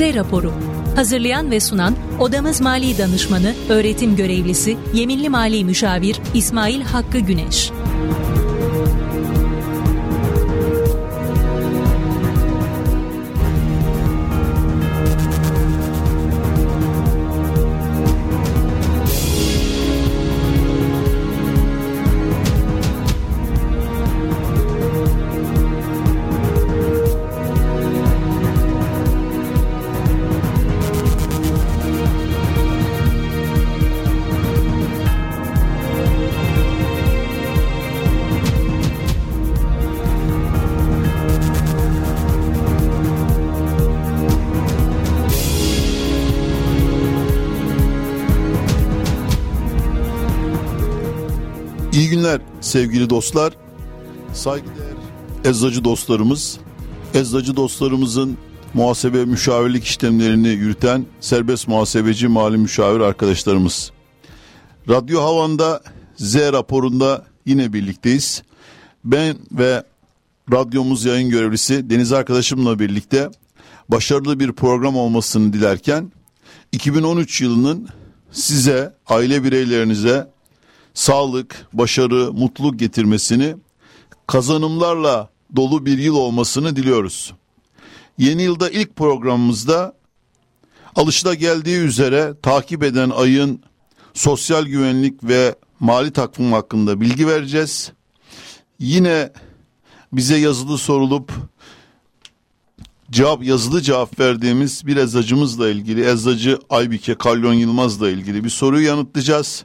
Z-Raporu. Hazırlayan ve sunan Odamız Mali Danışmanı, Öğretim Görevlisi, Yeminli Mali Müşavir İsmail Hakkı Güneş. İyi günler sevgili dostlar, saygıdeğer eczacı dostlarımız, eczacı dostlarımızın muhasebe müşavirlik işlemlerini yürüten serbest muhasebeci mali müşavir arkadaşlarımız. Radyo Havan'da Z raporunda yine birlikteyiz. Ben ve radyomuz yayın görevlisi Deniz arkadaşımla birlikte başarılı bir program olmasını dilerken 2013 yılının size, aile bireylerinize sağlık, başarı, mutluluk getirmesini, kazanımlarla dolu bir yıl olmasını diliyoruz. Yeni yılda ilk programımızda alışılageldiği üzere takip eden ayın sosyal güvenlik ve mali takvim hakkında bilgi vereceğiz. Yine bize yazılı sorulup yazılı cevap verdiğimiz bir eczacımızla ilgili, eczacı Aybike Kalyon Yılmaz'la ilgili bir soruyu yanıtlayacağız.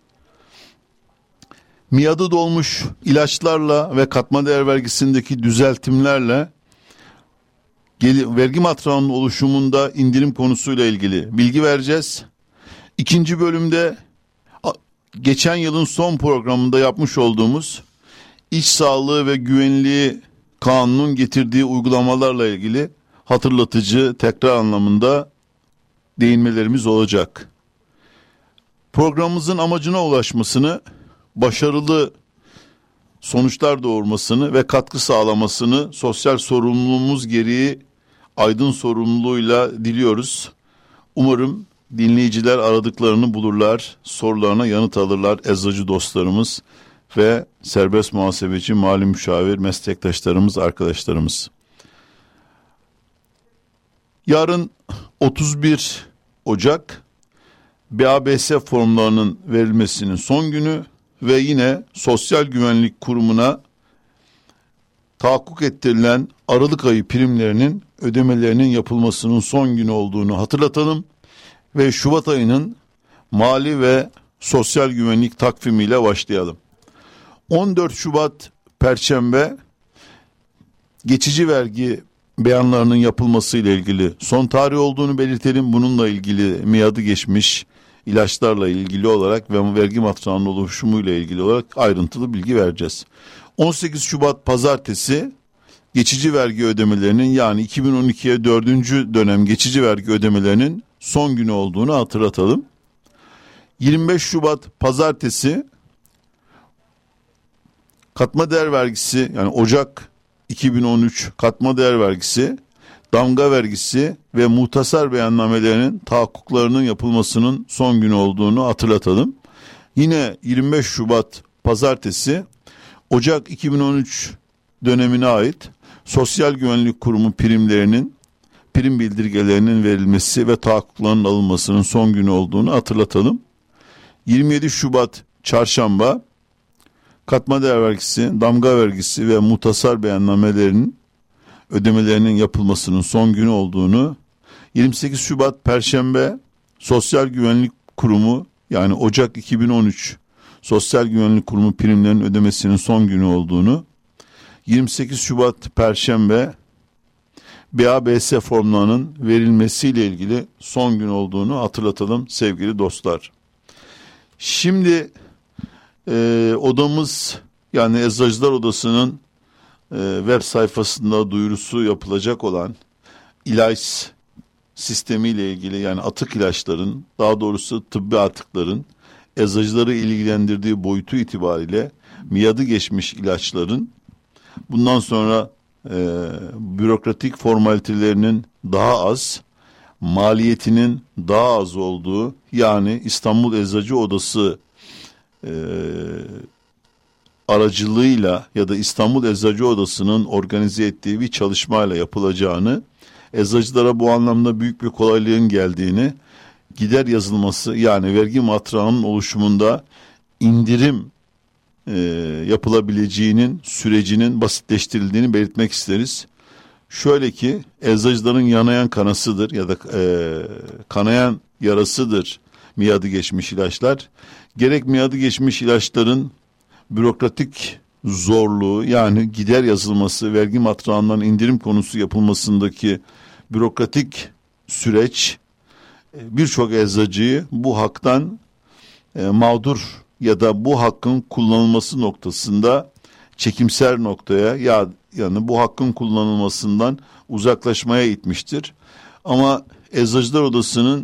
Miadı dolmuş ilaçlarla ve katma değer vergisindeki düzeltimlerle vergi matrağının oluşumunda indirim konusuyla ilgili bilgi vereceğiz. İkinci bölümde geçen yılın son programında yapmış olduğumuz iş sağlığı ve güvenliği kanunun getirdiği uygulamalarla ilgili hatırlatıcı, tekrar anlamında değinmelerimiz olacak. Programımızın amacına ulaşmasını, başarılı sonuçlar doğurmasını ve katkı sağlamasını sosyal sorumluluğumuz gereği aydın sorumluluğuyla diliyoruz. Umarım dinleyiciler aradıklarını bulurlar, sorularına yanıt alırlar eczacı dostlarımız ve serbest muhasebeci, mali müşavir meslektaşlarımız, arkadaşlarımız. Yarın 31 Ocak BABS formlarının verilmesinin son günü ve yine Sosyal Güvenlik Kurumu'na tahakkuk ettirilen Aralık ayı primlerinin ödemelerinin yapılmasının son günü olduğunu hatırlatalım ve Şubat ayının mali ve sosyal güvenlik takvimiyle başlayalım. 14 Şubat Perşembe geçici vergi beyanlarının yapılması ile ilgili son tarih olduğunu belirtelim. Bununla ilgili miadı geçmiş ilaçlarla ilgili olarak ve vergi matrağının oluşumuyla ilgili olarak ayrıntılı bilgi vereceğiz. 18 Şubat Pazartesi geçici vergi ödemelerinin, yani 2012'ye 4. dönem geçici vergi ödemelerinin son günü olduğunu hatırlatalım. 25 Şubat Pazartesi katma değer vergisi, yani Ocak 2013 katma değer vergisi, damga vergisi ve muhtasar beyannamelerinin tahakkuklarının yapılmasının son günü olduğunu hatırlatalım. Yine 25 Şubat Pazartesi Ocak 2013 dönemine ait Sosyal Güvenlik Kurumu primlerinin, prim bildirgelerinin verilmesi ve tahakkuklarının alınmasının son günü olduğunu hatırlatalım. 27 Şubat Çarşamba katma değer vergisi, damga vergisi ve muhtasar beyannamelerinin ödemelerinin yapılmasının son günü olduğunu, 28 Şubat Perşembe Sosyal Güvenlik Kurumu, yani Ocak 2013 Sosyal Güvenlik Kurumu primlerinin ödemesinin son günü olduğunu, 28 Şubat Perşembe BABS formlarının verilmesiyle ilgili son gün olduğunu hatırlatalım sevgili dostlar. Şimdi odamız, yani Eczacılar Odası'nın web sayfasında duyurusu yapılacak olan ilaç sistemiyle ilgili, yani atık ilaçların, daha doğrusu tıbbi atıkların eczacıları ilgilendirdiği boyutu itibariyle miadı geçmiş ilaçların bundan sonra bürokratik formalitelerinin daha az, maliyetinin daha az olduğu, yani İstanbul Eczacı Odası aracılığıyla ya da İstanbul Eczacı Odası'nın organize ettiği bir çalışmayla yapılacağını, eczacılara bu anlamda büyük bir kolaylığın geldiğini, gider yazılması yani vergi matrağının oluşumunda indirim yapılabileceğinin sürecinin basitleştirildiğini belirtmek isteriz. Şöyle ki, eczacıların yanayan kanasıdır ya da kanayan yarasıdır miadı geçmiş ilaçlar. Gerek miadı geçmiş ilaçların bürokratik zorluğu, yani gider yazılması, vergi matrağından indirim konusu yapılmasındaki bürokratik süreç birçok eczacıyı bu haktan mağdur ya da bu hakkın kullanılması noktasında çekimser noktaya, yani bu hakkın kullanılmasından uzaklaşmaya itmiştir. Ama Eczacılar Odası'nın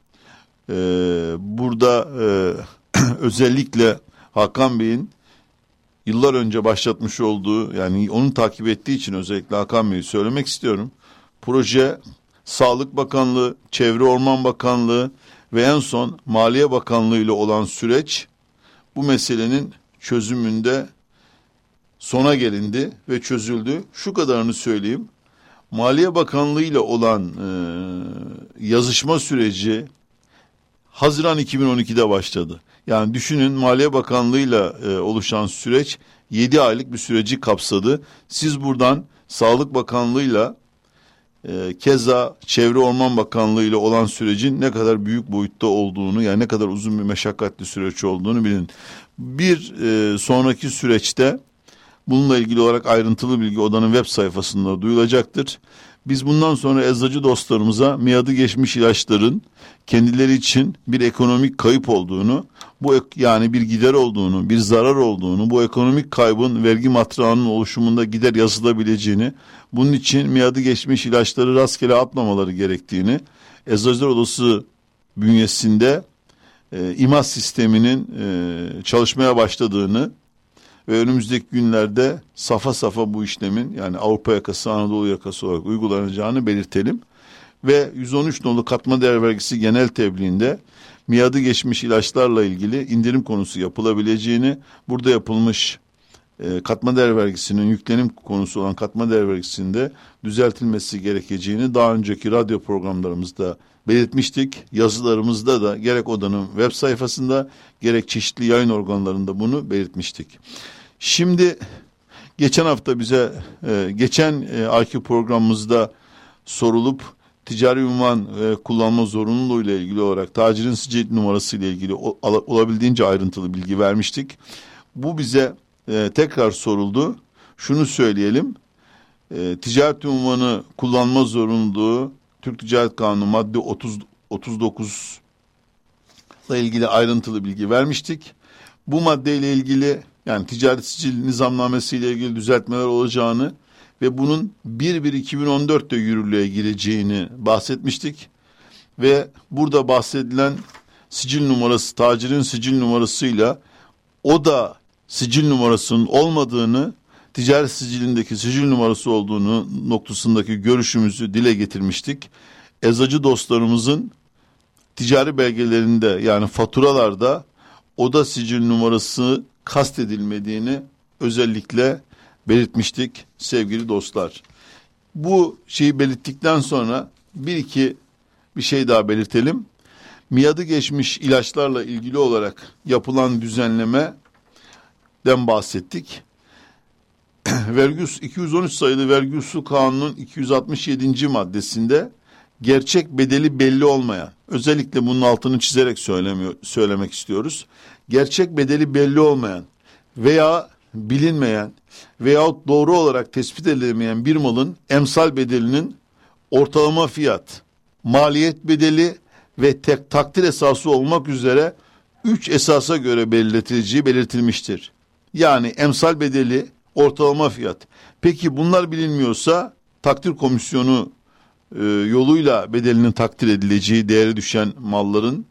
burada özellikle Hakan Bey'in yıllar önce başlatmış olduğu, yani onu takip ettiği için özellikle Hakan Bey'i söylemek istiyorum. Proje Sağlık Bakanlığı, Çevre Orman Bakanlığı ve en son Maliye Bakanlığı ile olan süreç bu meselenin çözümünde sona gelindi ve çözüldü. Şu kadarını söyleyeyim. Maliye Bakanlığı ile olan yazışma süreci Haziran 2012'de başladı. Yani düşünün, Maliye Bakanlığı ile oluşan süreç 7 aylık bir süreci kapsadı. Siz buradan Sağlık Bakanlığı ile keza Çevre Orman Bakanlığı ile olan sürecin ne kadar büyük boyutta olduğunu, yani ne kadar uzun bir meşakkatli süreç olduğunu bilin. Bir sonraki süreçte bununla ilgili olarak ayrıntılı bilgi odanın web sayfasında duyulacaktır. Biz bundan sonra eczacı dostlarımıza miadı geçmiş ilaçların kendileri için bir ekonomik kayıp olduğunu, yani bir gider olduğunu, bir zarar olduğunu, bu ekonomik kaybın vergi matrağının oluşumunda gider yazılabileceğini, bunun için miadı geçmiş ilaçları rastgele atmamaları gerektiğini, Eczacılar Odası bünyesinde İMAS sisteminin çalışmaya başladığını ve önümüzdeki günlerde safa safa bu işlemin, yani Avrupa yakası, Anadolu yakası olarak uygulanacağını belirtelim. Ve 113 nolu katma değer vergisi genel tebliğinde miadı geçmiş ilaçlarla ilgili indirim konusu yapılabileceğini, burada yapılmış katma değer vergisinin yüklenim konusu olan katma değer vergisinde düzeltilmesi gerekeceğini daha önceki radyo programlarımızda belirtmiştik. Yazılarımızda da gerek odanın web sayfasında gerek çeşitli yayın organlarında bunu belirtmiştik. Şimdi geçen hafta bize geçen ayki programımızda sorulup ticari ünvan kullanma zorunluluğu ile ilgili olarak tacirin sicil numarası ile ilgili olabildiğince ayrıntılı bilgi vermiştik. Bu bize tekrar soruldu. Şunu söyleyelim. Ticaret ünvanı kullanma zorunluluğu Türk Ticaret Kanunu madde 39 ile ilgili ayrıntılı bilgi vermiştik. Bu maddeyle ilgili, yani ticaret sicil nizamnamesi ile ilgili düzeltmeler olacağını ve bunun 1/1/2014'te yürürlüğe gireceğini bahsetmiştik. Ve burada bahsedilen sicil numarası, tacirin sicil numarasıyla o da sicil numarasının olmadığını, ticaret sicilindeki sicil numarası olduğunu noktasındaki görüşümüzü dile getirmiştik. Eczacı dostlarımızın ticari belgelerinde, yani faturalarda oda sicil numarası kastedilmediğini özellikle belirtmiştik sevgili dostlar. Bu şeyi belirttikten sonra bir şey daha belirtelim. Miadı geçmiş ilaçlarla ilgili olarak yapılan düzenlemeden bahsettik. Vergi 213 sayılı Vergi Usul Kanunu'nun 267. maddesinde gerçek bedeli belli olmayan, özellikle bunun altını çizerek söylemek istiyoruz. Gerçek bedeli belli olmayan veya bilinmeyen veyahut doğru olarak tespit edilemeyen bir malın emsal bedelinin ortalama fiyat, maliyet bedeli ve takdir esası olmak üzere 3 esasa göre belirtileceği belirtilmiştir. Yani emsal bedeli, ortalama fiyat. Peki bunlar bilinmiyorsa takdir komisyonu yoluyla bedelinin takdir edileceği, değeri düşen malların,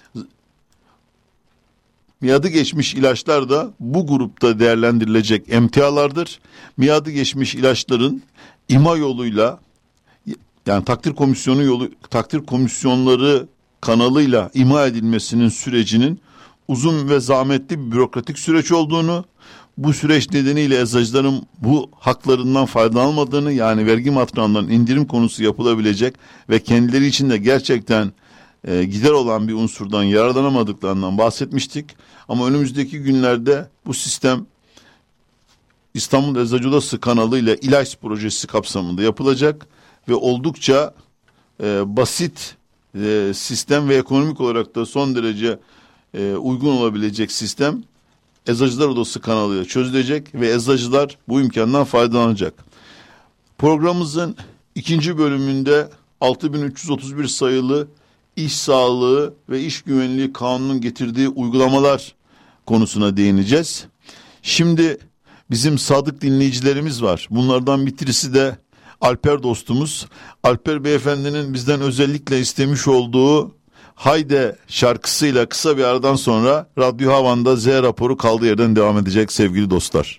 miadı geçmiş ilaçlar da bu grupta değerlendirilecek emtialardır. Miadı geçmiş ilaçların ima yoluyla yani takdir komisyonları kanalıyla imha edilmesinin sürecinin uzun ve zahmetli bir bürokratik süreç olduğunu, bu süreç nedeniyle eczacıların bu haklarından faydalanmadığını, yani vergi matrağından indirim konusu yapılabilecek ve kendileri için de gerçekten gider olan bir unsurdan yararlanamadıklarından bahsetmiştik. Ama önümüzdeki günlerde bu sistem İstanbul Eczacı Odası kanalıyla İlaç projesi kapsamında yapılacak ve oldukça basit sistem ve ekonomik olarak da son derece uygun olabilecek sistem Eczacılar Odası kanalıyla çözülecek ve eczacılar bu imkandan faydalanacak. Programımızın ikinci bölümünde 6331 sayılı İş Sağlığı ve İş Güvenliği Kanunu'nun getirdiği uygulamalar konusuna değineceğiz. Şimdi bizim sadık dinleyicilerimiz var. Bunlardan birisi de Alper dostumuz. Alper beyefendinin bizden özellikle istemiş olduğu Hayde şarkısıyla kısa bir aradan sonra Radyo Havan'da Z raporu kaldığı yerden devam edecek sevgili dostlar.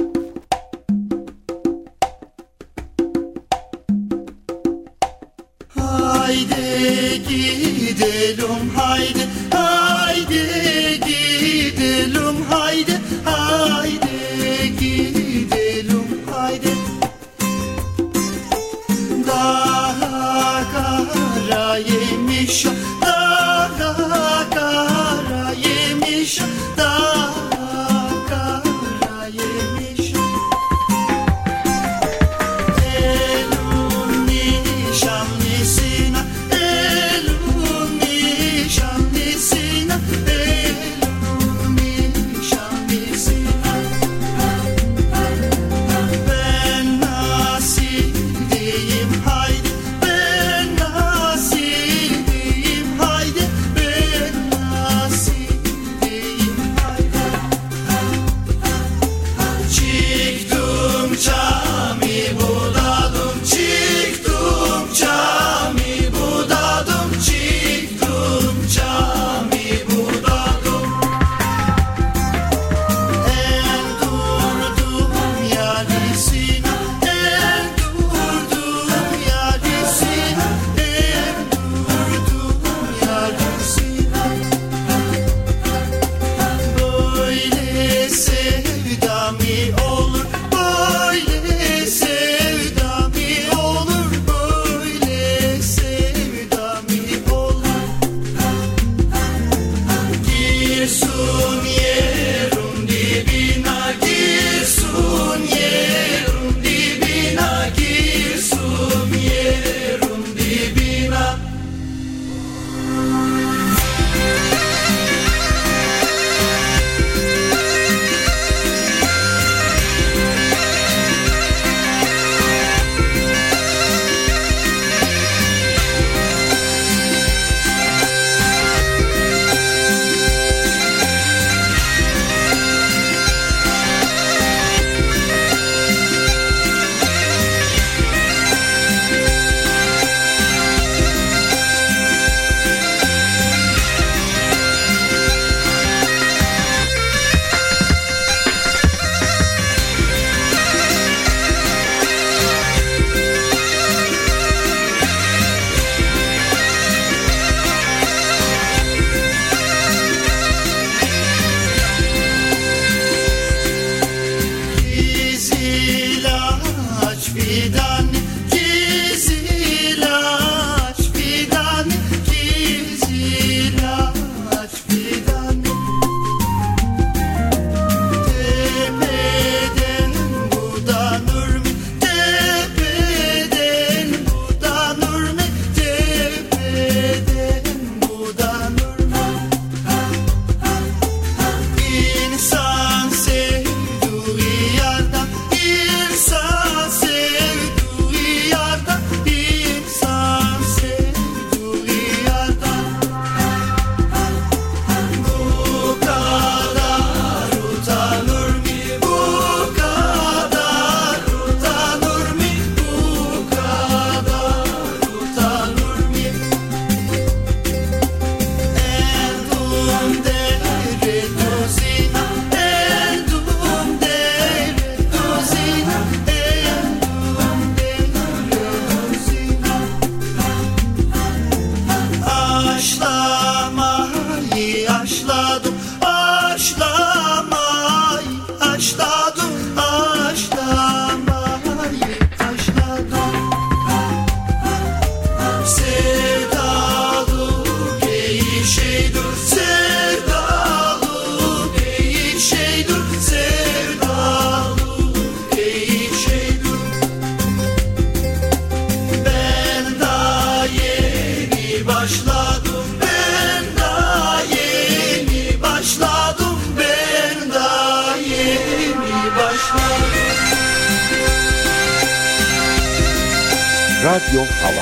Haydi gidelim haydi, haydi gidelim haydi, haydi gidelim haydi. Daha kara yemiş, daha kara yemiş, daha kara yemiş. Elun nişanlısına, elun nişanlısına, elun nişanlısına. Ben nasıl diyeyim haydi, ben nasıl diyeyim haydi, ben nasıl diyeyim haydi. Çıktım cami budadım, çıktım cami budadım, çıktım cami budadım. El durdum yarisine, el durdum yarisine, el durdum yarisine. Böyle sevda mı olur, böyle sevda mı olur, böyle sevda mı olur. Girsun yerin dibine, girsun yerin dibine, girsun yerin dibine. Gizilaç fidan, gizilaç fidan, gizilaç fidan. Tepeden budanır mı, tepeden budanır mı, tepeden budanır mı? İnsan sevduğu yerden, insan sevduğu Radyo Hava.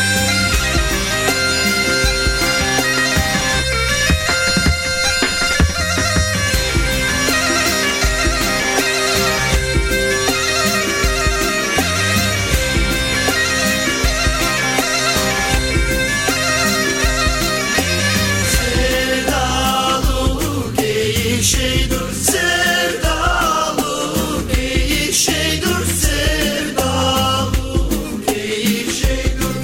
Sevdalık iyi şeydir, sevdalık iyi şeydir, sevdalık iyi şeydir.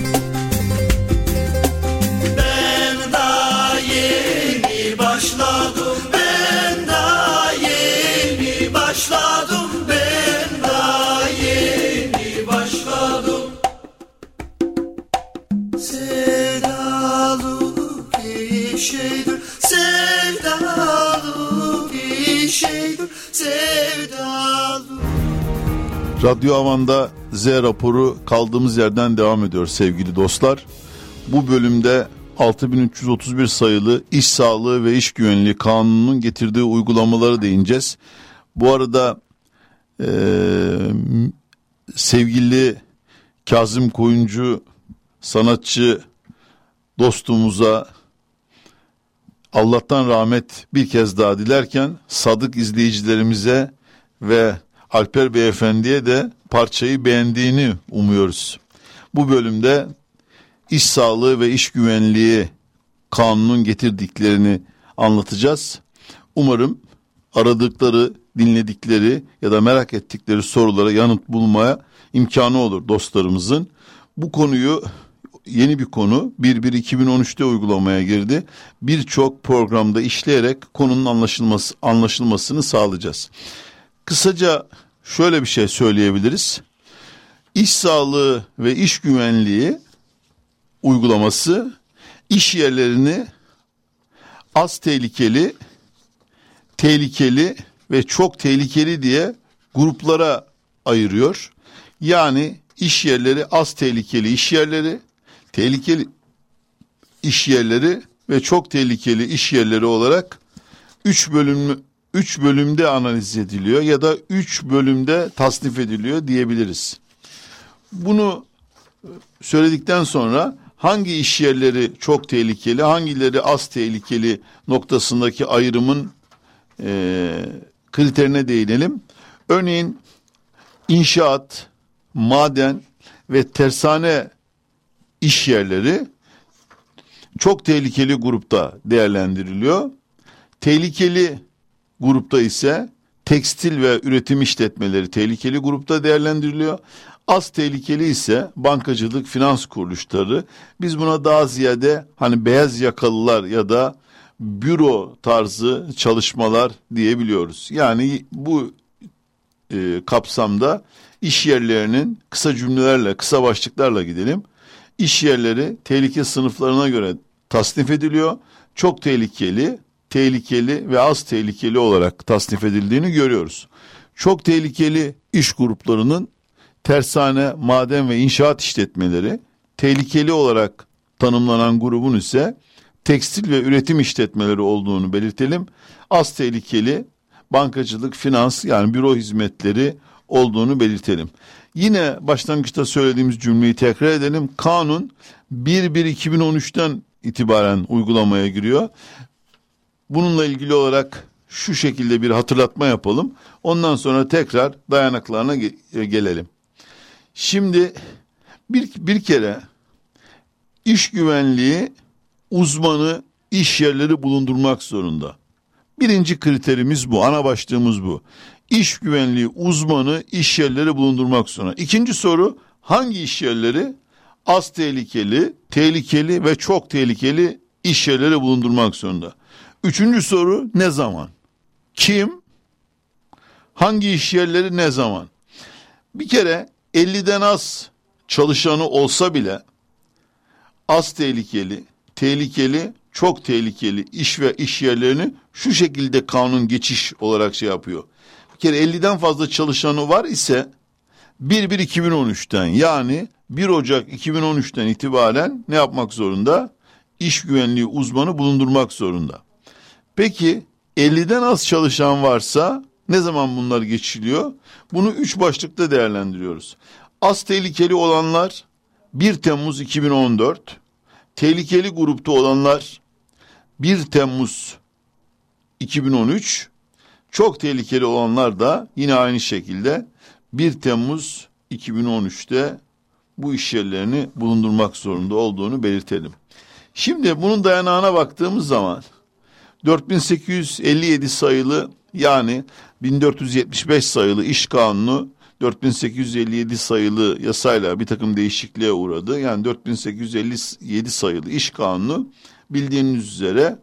Ben daha yeni başladım, ben daha yeni başladım, ben daha yeni başladım. Sevdalık iyi şeydir, sevdalık iyi şeydir, sevdalık. Radyo Havan'da Z raporu kaldığımız yerden devam ediyor sevgili dostlar. Bu bölümde 6331 sayılı İş Sağlığı ve İş Güvenliği Kanunu'nun getirdiği uygulamaları değineceğiz. Bu arada sevgili Kazım Koyuncu sanatçı dostumuza Allah'tan rahmet bir kez daha dilerken sadık izleyicilerimize ve Alper Beyefendi'ye de parçayı beğendiğini umuyoruz. Bu bölümde iş sağlığı ve iş güvenliği kanunun getirdiklerini anlatacağız. Umarım aradıkları, dinledikleri ya da merak ettikleri sorulara yanıt bulmaya imkanı olur dostlarımızın. Bu konuyu yeni bir konu 1/1/2013'te uygulamaya girdi. Birçok programda işleyerek konunun anlaşılmasını sağlayacağız. Kısaca şöyle bir şey söyleyebiliriz. İş sağlığı ve iş güvenliği uygulaması iş yerlerini az tehlikeli, tehlikeli ve çok tehlikeli diye gruplara ayırıyor. Yani iş yerleri az tehlikeli iş yerleri, tehlikeli iş yerleri ve çok tehlikeli iş yerleri olarak 3 bölümde analiz ediliyor ya da 3 bölümde tasnif ediliyor diyebiliriz. Bunu söyledikten sonra hangi iş yerleri çok tehlikeli, hangileri az tehlikeli noktasındaki ayrımın kriterine değinelim. Örneğin inşaat, maden ve tersane iş yerleri çok tehlikeli grupta değerlendiriliyor. Tehlikeli grupta ise tekstil ve üretim işletmeleri tehlikeli grupta değerlendiriliyor. Az tehlikeli ise bankacılık, finans kuruluşları. Biz buna daha ziyade hani beyaz yakalılar ya da büro tarzı çalışmalar diyebiliyoruz. Yani bu kapsamda iş yerlerinin kısa cümlelerle, kısa başlıklarla gidelim. İş yerleri tehlike sınıflarına göre tasnif ediliyor. Çok tehlikeli, tehlikeli ve az tehlikeli olarak tasnif edildiğini görüyoruz. Çok tehlikeli iş gruplarının tersane, maden ve inşaat işletmeleri, tehlikeli olarak tanımlanan grubun ise tekstil ve üretim işletmeleri olduğunu belirtelim. Az tehlikeli bankacılık, finans yani büro hizmetleri olduğunu belirtelim. Yine başlangıçta söylediğimiz cümleyi tekrar edelim. Kanun 1/1/2013'ten itibaren uygulamaya giriyor. Bununla ilgili olarak şu şekilde bir hatırlatma yapalım. Ondan sonra tekrar dayanaklarına gelelim. Şimdi bir kere iş güvenliği uzmanı iş yerleri bulundurmak zorunda. Birinci kriterimiz bu, ana başlığımız bu. İş güvenliği uzmanı iş yerleri bulundurmak zorunda. İkinci soru, hangi iş yerleri? Az tehlikeli, tehlikeli ve çok tehlikeli iş yerleri bulundurmak zorunda. Üçüncü soru, ne zaman? Kim? Hangi iş yerleri ne zaman? Bir kere 50'den az çalışanı olsa bile az tehlikeli, tehlikeli, çok tehlikeli iş ve iş yerlerini şu şekilde kanun geçiş olarak şey yapıyor. Bir kere 50'den fazla çalışanı var ise 1/1/2013'ten yani 1 Ocak 2013'ten itibaren ne yapmak zorunda? İş güvenliği uzmanı bulundurmak zorunda. Peki 50'den az çalışan varsa ne zaman bunlar geçiliyor? Bunu 3 başlıkta değerlendiriyoruz. Az tehlikeli olanlar 1 Temmuz 2014, tehlikeli grupta olanlar 1 Temmuz 2013, çok tehlikeli olanlar da yine aynı şekilde 1 Temmuz 2013'te bu iş yerlerini bulundurmak zorunda olduğunu belirtelim. Şimdi bunun dayanağına baktığımız zaman 4857 sayılı, yani 1475 sayılı iş kanunu 4857 sayılı yasayla bir takım değişikliğe uğradı. Yani 4857 sayılı iş kanunu bildiğiniz üzere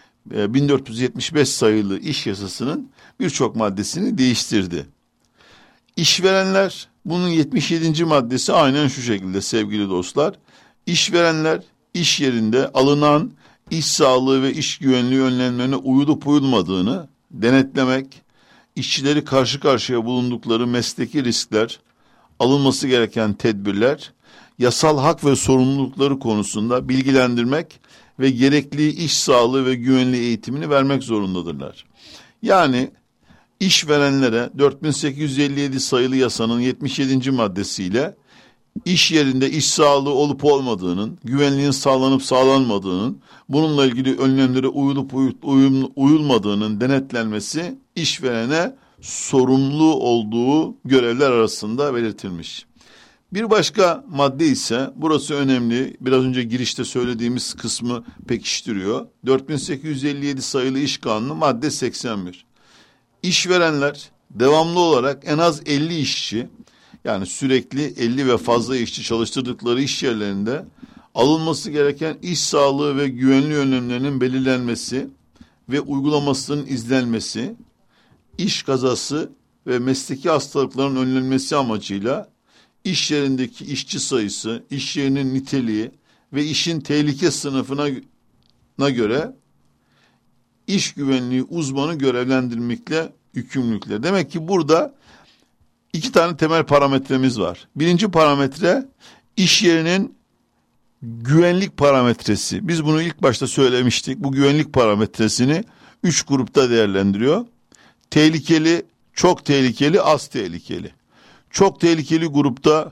1475 sayılı iş yasasının birçok maddesini değiştirdi. İşverenler, bunun 77. maddesi aynen şu şekilde sevgili dostlar. İşverenler iş yerinde alınan iş sağlığı ve iş güvenliği önlemlerine uyulup uyulmadığını denetlemek, işçileri karşı karşıya bulundukları mesleki riskler, alınması gereken tedbirler, yasal hak ve sorumlulukları konusunda bilgilendirmek ve gerekli iş sağlığı ve güvenliği eğitimini vermek zorundadırlar. Yani işverenlere 4857 sayılı yasanın 77. maddesiyle iş yerinde iş sağlığı olup olmadığının, güvenliğin sağlanıp sağlanmadığının, bununla ilgili önlemlere uyulup uyulmadığının denetlenmesi işverene sorumlu olduğu görevler arasında belirtilmiş. Bir başka madde ise, burası önemli, biraz önce girişte söylediğimiz kısmı pekiştiriyor. 4857 sayılı iş kanunu madde 81. İşverenler devamlı olarak en az 50 işçi, yani sürekli 50 ve fazla işçi çalıştırdıkları iş yerlerinde alınması gereken iş sağlığı ve güvenliği önlemlerinin belirlenmesi ve uygulamasının izlenmesi, iş kazası ve mesleki hastalıkların önlenmesi amacıyla iş yerindeki işçi sayısı, iş yerinin niteliği ve işin tehlike sınıfına göre iş güvenliği uzmanı görevlendirmekle yükümlülükler. Demek ki burada 2 tane temel parametremiz var. Birinci parametre iş yerinin güvenlik parametresi. Biz bunu ilk başta söylemiştik. Bu güvenlik parametresini 3 grupta değerlendiriyor. Tehlikeli, çok tehlikeli, az tehlikeli. Çok tehlikeli grupta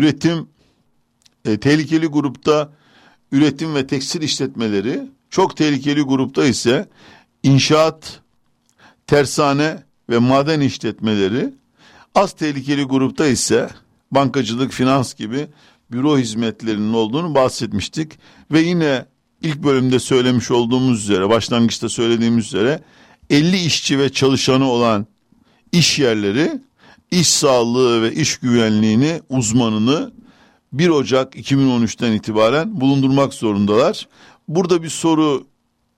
tehlikeli grupta üretim ve tekstil işletmeleri, çok tehlikeli grupta ise inşaat, tersane ve maden işletmeleri, az tehlikeli grupta ise bankacılık, finans gibi büro hizmetlerinin olduğunu bahsetmiştik. Ve yine ilk bölümde söylemiş olduğumuz üzere, başlangıçta söylediğimiz üzere 50 işçi ve çalışanı olan iş yerleri iş sağlığı ve iş güvenliğini uzmanını 1 Ocak 2013'ten itibaren bulundurmak zorundalar. Burada bir soru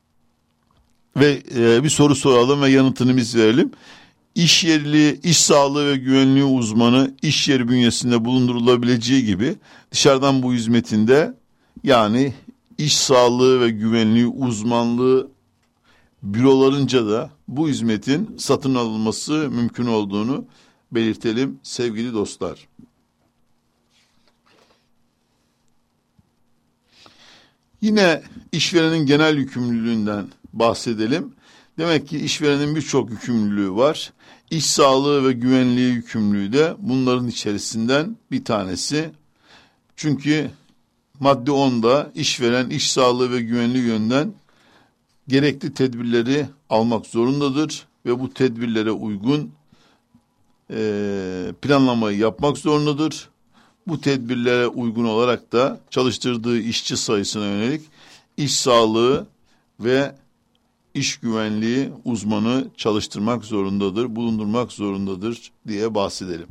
soralım ve yanıtını biz verelim. İş yerli, iş sağlığı ve güvenliği uzmanı iş yeri bünyesinde bulundurulabileceği gibi dışarıdan bu hizmetinde, yani iş sağlığı ve güvenliği uzmanlığı bürolarınca da bu hizmetin satın alınması mümkün olduğunu belirtelim sevgili dostlar. Yine işverenin genel yükümlülüğünden bahsedelim. Demek ki işverenin birçok yükümlülüğü var. İş sağlığı ve güvenliği yükümlülüğü de bunların içerisinden bir tanesi. Çünkü madde 10'da işveren iş sağlığı ve güvenliği yönden gerekli tedbirleri almak zorundadır ve bu tedbirlere uygun planlamayı yapmak zorundadır. Bu tedbirlere uygun olarak da çalıştırdığı işçi sayısına yönelik iş sağlığı ve iş güvenliği uzmanı çalıştırmak zorundadır, bulundurmak zorundadır diye bahsedelim.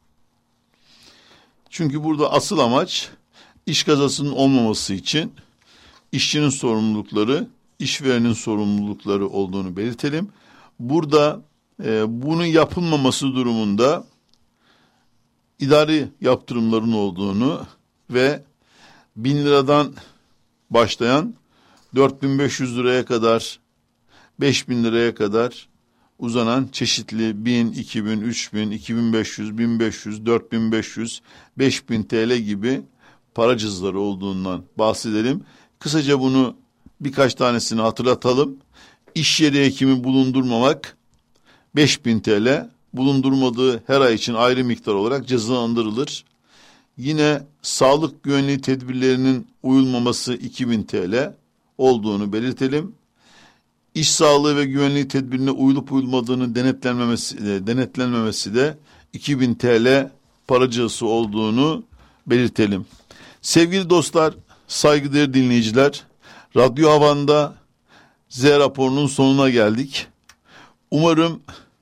Çünkü burada asıl amaç iş kazasının olmaması için işçinin sorumlulukları, işverenin sorumlulukları olduğunu belirtelim. Burada bunun yapılmaması durumunda idari yaptırımların olduğunu ve 1000 liradan başlayan 4500 liraya kadar, 5000 liraya kadar uzanan çeşitli 1000, 2000, 3000, 2500, 1500, 4500, 5000 TL gibi para cüzdanları olduğundan bahsedelim. Kısaca bunu birkaç tanesini hatırlatalım. İş yeri hekimi bulundurmamak 5000 TL, bulundurmadığı her ay için ayrı miktar olarak cezalandırılır. Yine sağlık güvenliği tedbirlerinin uyulmaması 2000 TL olduğunu belirtelim. İş sağlığı ve güvenliği tedbirine uyulup uyulmadığının denetlenmemesi de 2000 TL para cezası olduğunu belirtelim. Sevgili dostlar, saygıdeğer dinleyiciler, Radyo Havan'da Z raporunun sonuna geldik. Umarım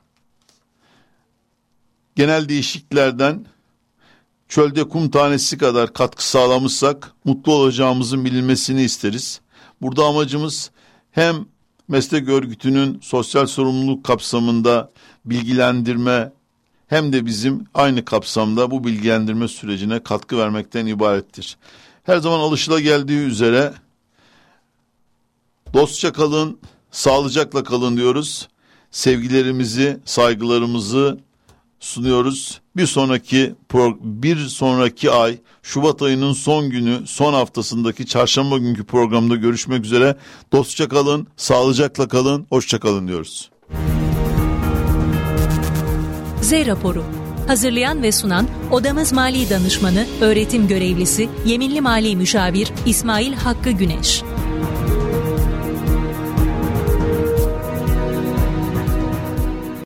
genel değişikliklerden çölde kum tanesi kadar katkı sağlamışsak mutlu olacağımızın bilinmesini isteriz. Burada amacımız hem meslek örgütünün sosyal sorumluluk kapsamında bilgilendirme hem de bizim aynı kapsamda bu bilgilendirme sürecine katkı vermekten ibarettir. Her zaman alışılageldiği üzere dostça kalın, sağlıcakla kalın diyoruz. Sevgilerimizi, saygılarımızı sunuyoruz. Bir sonraki ay Şubat ayının son günü, son haftasındaki çarşamba günkü programda görüşmek üzere. Dostça kalın, sağlıcakla kalın, hoşça kalın diyoruz. Z raporu. Hazırlayan ve sunan Odamız Mali Danışmanı, öğretim görevlisi, yeminli mali müşavir İsmail Hakkı Güneş.